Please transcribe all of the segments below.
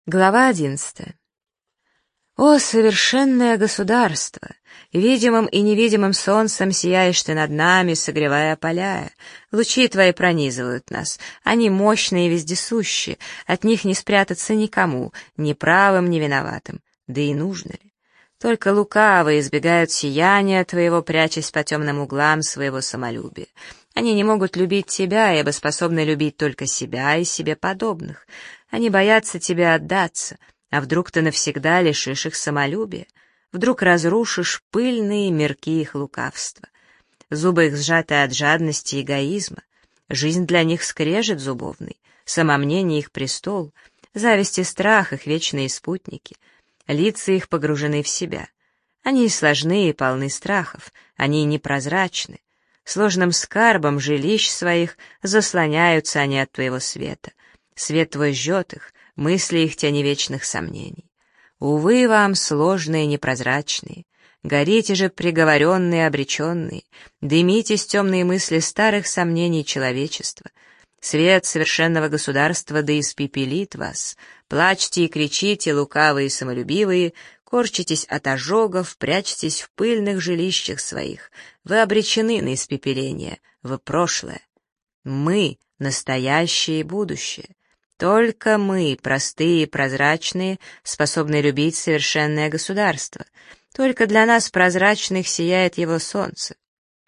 Глава 11. О, совершенное государство! Видимым и невидимым солнцем сияешь ты над нами, согревая опаляя. Лучи твои пронизывают нас, они мощные и вездесущие, от них не спрятаться никому, ни правым, ни виноватым. Да и нужно ли? Только лукавые избегают сияния твоего, прячась по темным углам своего самолюбия. Они не могут любить тебя, ибо способны любить только себя и себе подобных. Они боятся тебе отдаться, а вдруг ты навсегда лишишь их самолюбия, вдруг разрушишь пыльные мирки их лукавства. Зубы их сжаты от жадности и эгоизма, жизнь для них скрежет зубовный, самомнение их престол, зависть и страх их вечные спутники, лица их погружены в себя. Они сложны и полны страхов, они непрозрачны, сложным скарбом жилищ своих заслоняются они от твоего света. Свет твой жжет их, мысли их тени вечных сомнений. Увы вам, сложные, непрозрачные, горите же, приговоренные, обреченные, дымитесь темные мысли старых сомнений человечества. Свет совершенного государства да испепелит вас. Плачьте и кричите, лукавые и самолюбивые, корчитесь от ожогов, прячьтесь в пыльных жилищах своих. Вы обречены на испепеление, вы прошлое. Мы — настоящее и будущее. Только мы, простые и прозрачные, способны любить совершенное государство. Только для нас, прозрачных, сияет его солнце.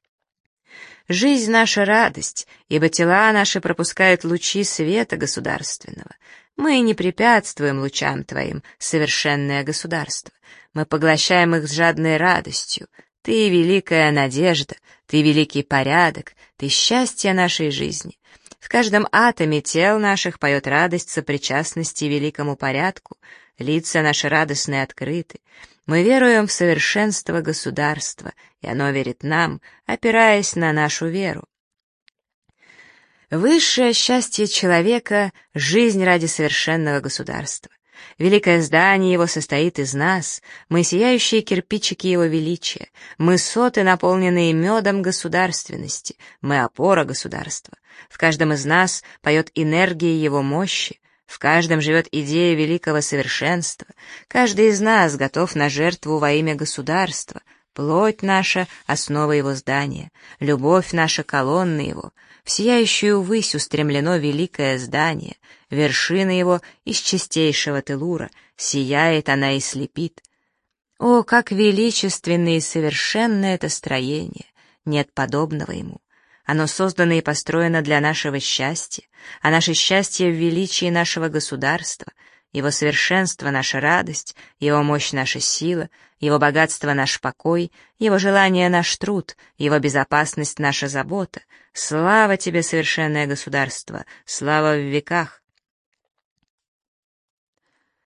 Жизнь наша — радость, ибо тела наши пропускают лучи света государственного. Мы не препятствуем лучам твоим, совершенное государство. Мы поглощаем их с жадной радостью. Ты — великая надежда, ты — великий порядок, ты — счастье нашей жизни. В каждом атоме тел наших поет радость сопричастности великому порядку, лица наши радостные открыты. Мы веруем в совершенство государства, и оно верит нам, опираясь на нашу веру. Высшее счастье человека — жизнь ради совершенного государства. Великое здание его состоит из нас, мы сияющие кирпичики его величия, мы соты, наполненные медом государственности, мы опора государства. В каждом из нас поет энергия его мощи, в каждом живет идея великого совершенства, каждый из нас готов на жертву во имя государства, плоть наша — основа его здания, любовь наша — колонна его, в сияющую высь устремлено великое здание, вершина его из чистейшего телура, сияет она и слепит. О, как величественно и совершенно это строение, нет подобного ему. Оно создано и построено для нашего счастья, а наше счастье в величии нашего государства, его совершенство — наша радость, его мощь — наша сила, его богатство — наш покой, его желание — наш труд, его безопасность — наша забота. Слава тебе, совершенное государство, слава в веках!